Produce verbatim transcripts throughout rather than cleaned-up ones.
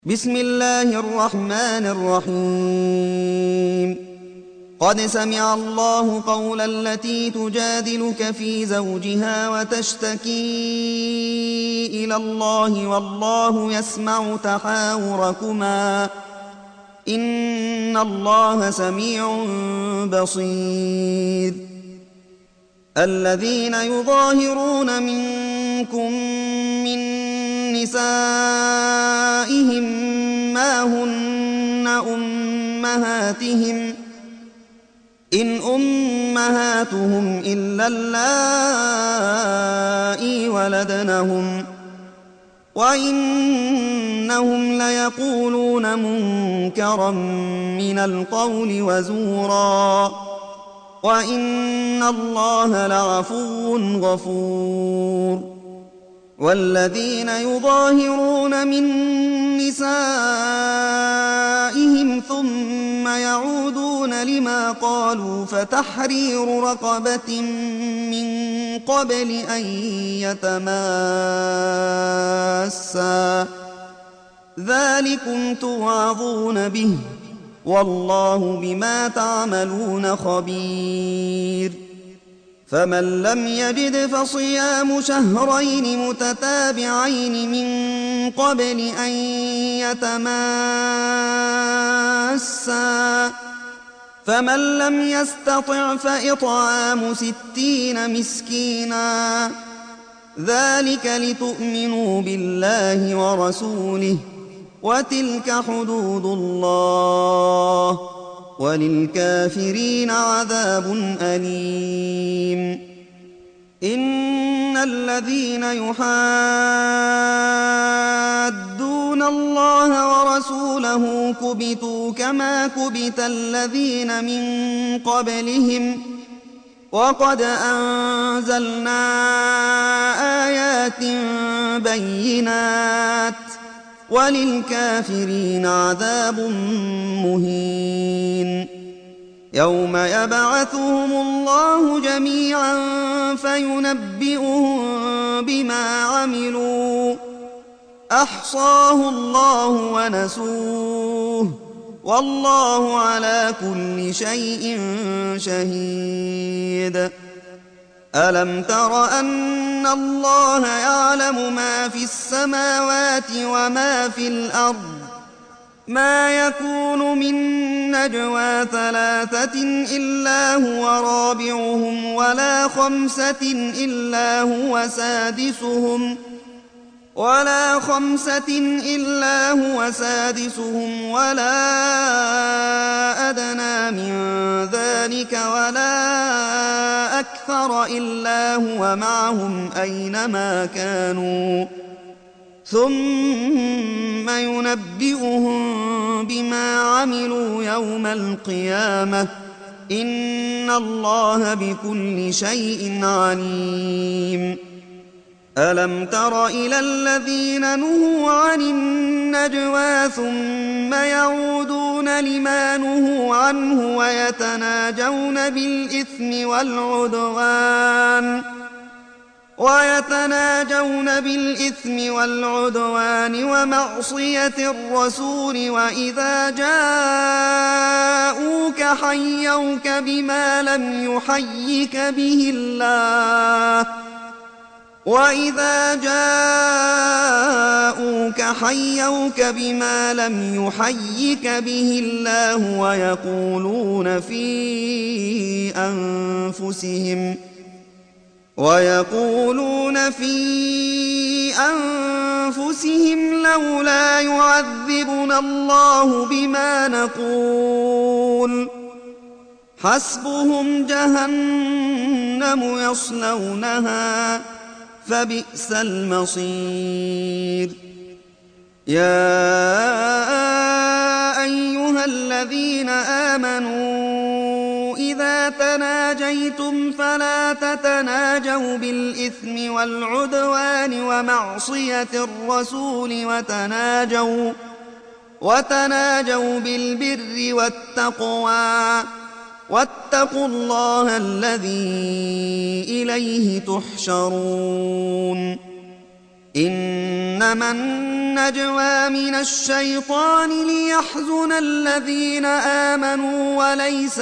بسم الله الرحمن الرحيم قد سمع الله قول التي تجادلك في زوجها وتشتكي إلى الله والله يسمع تحاوركما إن الله سميع بصير الذين يظاهرون منكم من نسائهم ما هن أمهاتهم إن أمهاتهم إلا اللائي ولدنهم وإنهم ليقولون منكرا من القول وزورا وإن الله لعفو غفور والذين يظاهرون من نسائهم ثم يعودون لما قالوا فتحرير رقبة من قبل أن يتماسا ذلكم توعظون به والله بما تعملون خبير فمن لم يجد فصيام شهرين متتابعين من قبل أن يتماسا فمن لم يستطع فإطعام ستين مسكينا ذلك لتؤمنوا بالله ورسوله وتلك حدود الله وللكافرين عذاب أليم إن الذين يحادون الله ورسوله كبتوا كما كبت الذين من قبلهم وقد أنزلنا آيات بينات وللكافرين عذاب مهين يوم يبعثهم الله جميعا فينبئهم بما عملوا أحصاه الله ونسوه والله على كل شيء شهيد ألم تر أن الله يعلم ما في السماوات وما في الأرض ما يكون من نجوى ثلاثة إلا هو رابعهم ولا خمسة إلا هو سادسهم ولا خمسة إلا هو سادسهم ولا أدنى من ذلك ولا أكثر إلا هو معهم أينما كانوا ثم ينبئهم بما عملوا يوم القيامة إن الله بكل شيء عليم ألم تر إلى الذين نهوا عن النجوى ثم يعودون لما نهوا عنه ويتناجون بالإثم والعدوان ويتناجون بالإثم والعدوان ومعصية الرسول وإذا جاءوك حيوك بما لم يحيك به الله وإذا جاءوك حيوك بما لم يحيك به الله ويقولون في أنفسهم ويقولون في أنفسهم لولا يعذبنا الله بما نقول حسبهم جهنم يصلونها فبئس المصير يا أيها الذين آمنوا إذا تناجيتم فلا تتناجوا بالإثم والعدوان ومعصية الرسول وتناجوا وتناجوا بالبر والتقوى واتقوا الله الذي إليه تحشرون إنما النجوى من الشيطان ليحزن الذين آمنوا وليس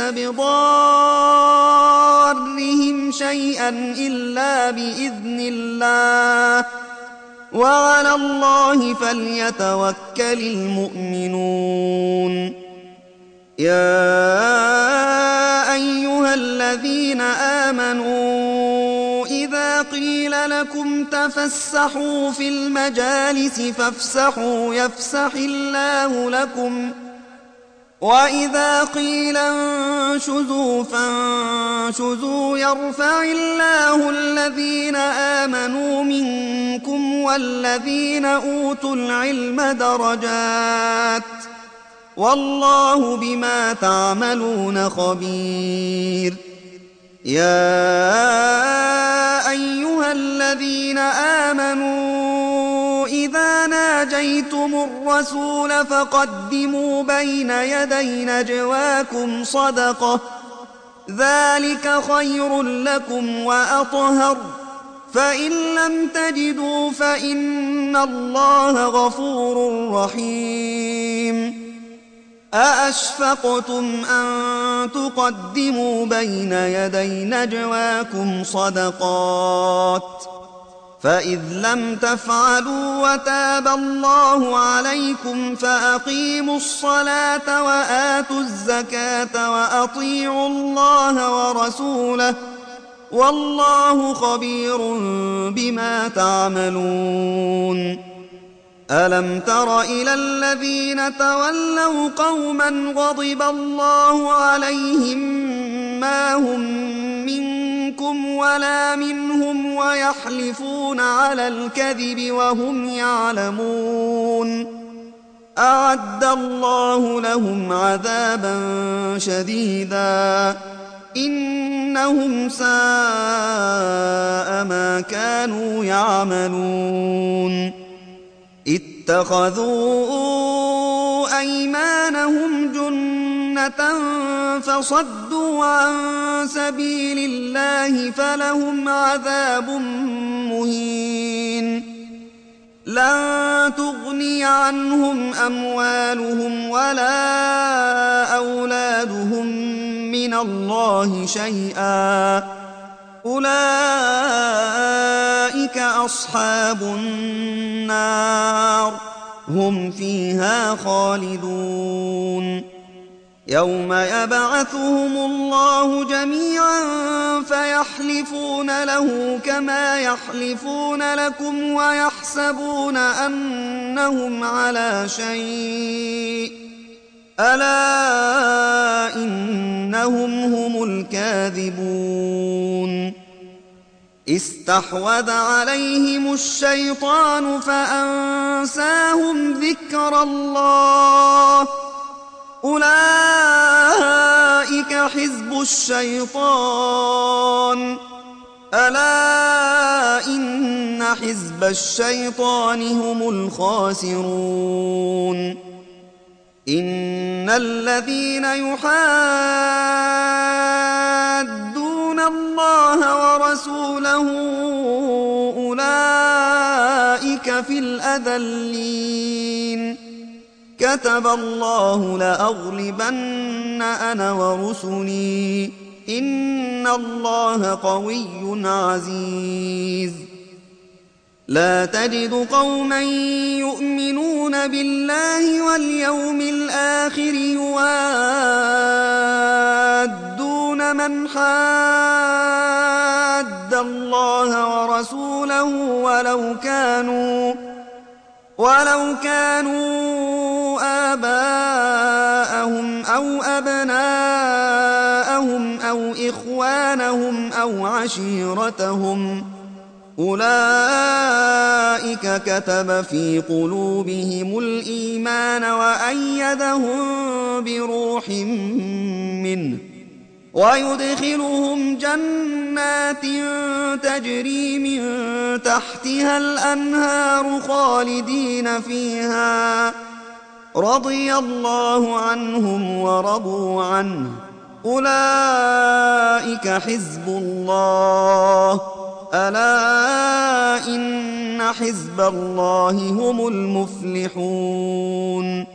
بضارهم شيئا إلا بإذن الله وعلى الله فليتوكل المؤمنون. يا أيها الذين آمنوا إذا قيل لكم تفسحوا في المجالس فافسحوا يفسح الله لكم وإذا قيل انشزوا فانشزوا يرفع الله الذين آمنوا منكم والذين أوتوا العلم درجات والله بما تعملون خبير. يا أيها الذين آمنوا إذا ناجيتم الرسول فقدموا بين يدي نجواكم صدقة ذلك خير لكم وأطهر فإن لم تجدوا فإن الله غفور رحيم. أأشفقتم أن تقدموا بين يدي نجواكم صدقات فإذ لم تفعلوا وتاب الله عليكم فأقيموا الصلاة وآتوا الزكاة وأطيعوا الله ورسوله والله خبير بما تعملون. ألم تر إلى الذين تولوا قوما غضب الله عليهم ما هم منكم ولا منهم ويحلفون على الكذب وهم يعلمون أعد الله لهم عذابا شديدا إنهم ساء ما كانوا يعملون. اتخذوا أيمانهم جنة فصدوا عن سبيل الله فلهم عذاب مهين. لن تغني عنهم أموالهم ولا أولادهم من الله شيئا أولئك أصحاب النار هم فيها خالدون. يوم يبعثهم الله جميعا فيحلفون له كما يحلفون لكم ويحسبون أنهم على شيء ألا إنهم هم الكاذبون. استحوذ عليهم الشيطان فأنساهم ذكر الله أولئك حزب الشيطان ألا إن حزب الشيطان هم الخاسرون. إن الذين يحادون الله ورسوله أولئك في الأذلين كتب الله لأغلبن أنا ورسلي إن الله قوي عزيز. لا تجد قوما يؤمنون بالله واليوم الآخر يوادون من حاد الله ورسوله ولو كانوا ولو كانوا آباءهم أو أبناءهم أو إخوانهم أو عشيرتهم أولئك كتب في قلوبهم الإيمان وأيدهم بروح منه ويدخلهم جنات تجري من تحتها الأنهار خالدين فيها رضي الله عنهم ورضوا عنه أولئك حزب الله ألا إن حزب الله هم المفلحون